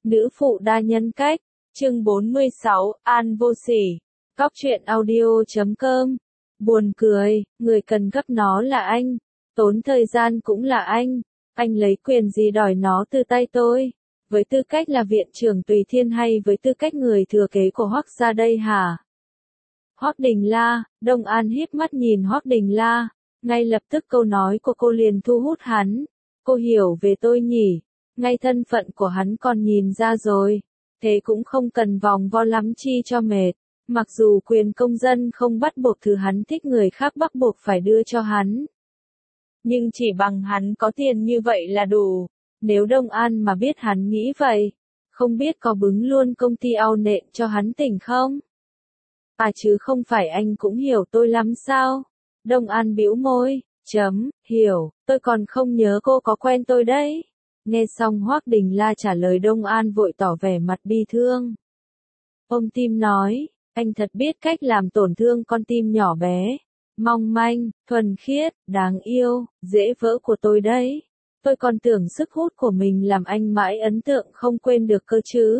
Nữ phụ đa nhân cách, chương 46, An vô sỉ. Cóc truyện audio.com. Buồn cười, người cần gấp nó là anh, tốn thời gian cũng là anh lấy quyền gì đòi nó từ tay tôi? Với tư cách là viện trưởng Tùy Thiên hay với tư cách người thừa kế của Hoắc gia đây hả? Hoắc Đình La, Đông An híp mắt nhìn Hoắc Đình La, ngay lập tức câu nói của cô liền thu hút hắn. Cô hiểu về tôi nhỉ? Ngay thân phận của hắn còn nhìn ra rồi. Thế cũng không cần vòng vo lắm chi cho mệt. Mặc dù quyền công dân không bắt buộc thứ hắn thích người khác bắt buộc phải đưa cho hắn. Nhưng chỉ bằng hắn có tiền như vậy là đủ. Nếu Đông An mà biết hắn nghĩ vậy, không biết có bứng luôn công ty ao nện cho hắn tỉnh không? À chứ không phải anh cũng hiểu tôi lắm sao? Đông An bĩu môi, hiểu, tôi còn không nhớ cô có quen tôi đấy. Nghe xong Hoắc Đình La trả lời Đông An vội tỏ vẻ mặt bi thương. Ôm tim nói, anh thật biết cách làm tổn thương con tim nhỏ bé, mong manh, thuần khiết, đáng yêu, dễ vỡ của tôi đấy. Tôi còn tưởng sức hút của mình làm anh mãi ấn tượng không quên được cơ chứ.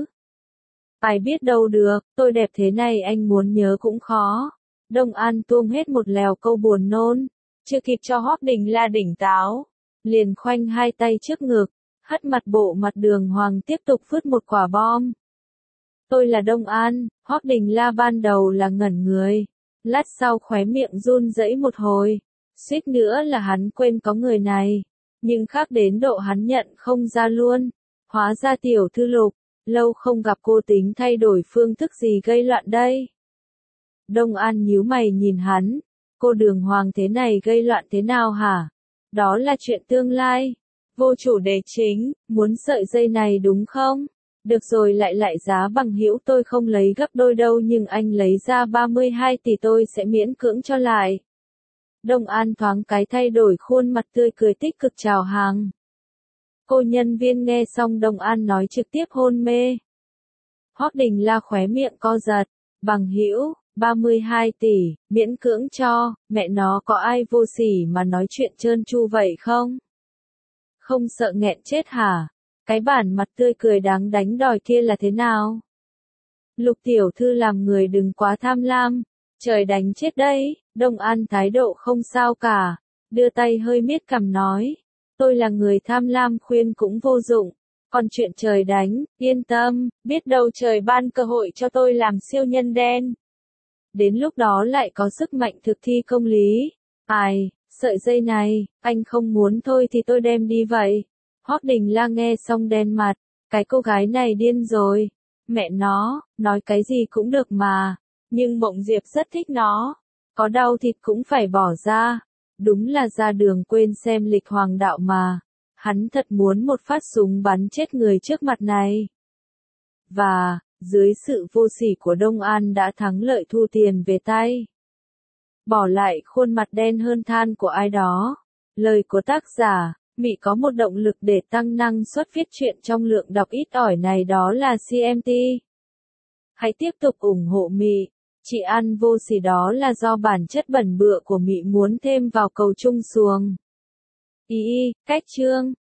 Ai biết đâu được, tôi đẹp thế này anh muốn nhớ cũng khó. Đông An tuông hết một lèo câu buồn nôn, chưa kịp cho Hoắc Đình La tỉnh táo, liền khoanh hai tay trước ngực, hất mặt bộ mặt Đường Hoàng tiếp tục vứt một quả bom. Tôi là Đông An, Hoắc Đình La ban đầu là ngẩn người, lát sau khóe miệng run rẩy một hồi, suýt nữa là hắn quên có người này, nhưng khác đến độ hắn nhận không ra luôn. Hóa ra tiểu thư Lục, lâu không gặp cô tính thay đổi phương thức gì gây loạn đây. Đông An nhíu mày nhìn hắn, cô Đường Hoàng thế này gây loạn thế nào hả? Đó là chuyện tương lai. Vô chủ đề chính, muốn sợi dây này đúng không? Được rồi lại giá bằng hữu tôi không lấy gấp đôi đâu nhưng anh lấy ra 32 tỷ tôi sẽ miễn cưỡng cho lại. Đông An thoáng cái thay đổi khuôn mặt tươi cười tích cực chào hàng. Cô nhân viên nghe xong Đông An nói trực tiếp hôn mê. Hoắc Đình La khóe miệng co giật, bằng hữu, 32 tỷ, miễn cưỡng cho, mẹ nó có ai vô sỉ mà nói chuyện trơn tru vậy không? Không sợ nghẹn chết hả? Cái bản mặt tươi cười đáng đánh đòi kia là thế nào? Lục tiểu thư làm người đừng quá tham lam, trời đánh chết đấy. Đông An thái độ không sao cả, đưa tay hơi miết cằm nói, tôi là người tham lam khuyên cũng vô dụng, còn chuyện trời đánh, yên tâm, biết đâu trời ban cơ hội cho tôi làm siêu nhân đen. Đến lúc đó lại có sức mạnh thực thi công lý. Ai, sợi dây này, anh không muốn thôi thì tôi đem đi vậy. Hoắc Đình La nghe xong đen mặt, cái cô gái này điên rồi. Mẹ nó, nói cái gì cũng được mà, nhưng Mộng Diệp rất thích nó. Có đau thịt cũng phải bỏ ra. Đúng là ra đường quên xem lịch hoàng đạo mà. Hắn thật muốn một phát súng bắn chết người trước mặt này. Và, dưới sự vô sỉ của Đông An đã thắng lợi thu tiền về tay. Bỏ lại khuôn mặt đen hơn than của ai đó. Lời của tác giả, Mị có một động lực để tăng năng suất viết truyện trong lượng đọc ít ỏi này đó là CMT. Hãy tiếp tục ủng hộ Mị. Chị An vô sỉ đó là do bản chất bẩn bựa của Mị muốn thêm vào cầu chung xuồng. Cách chương.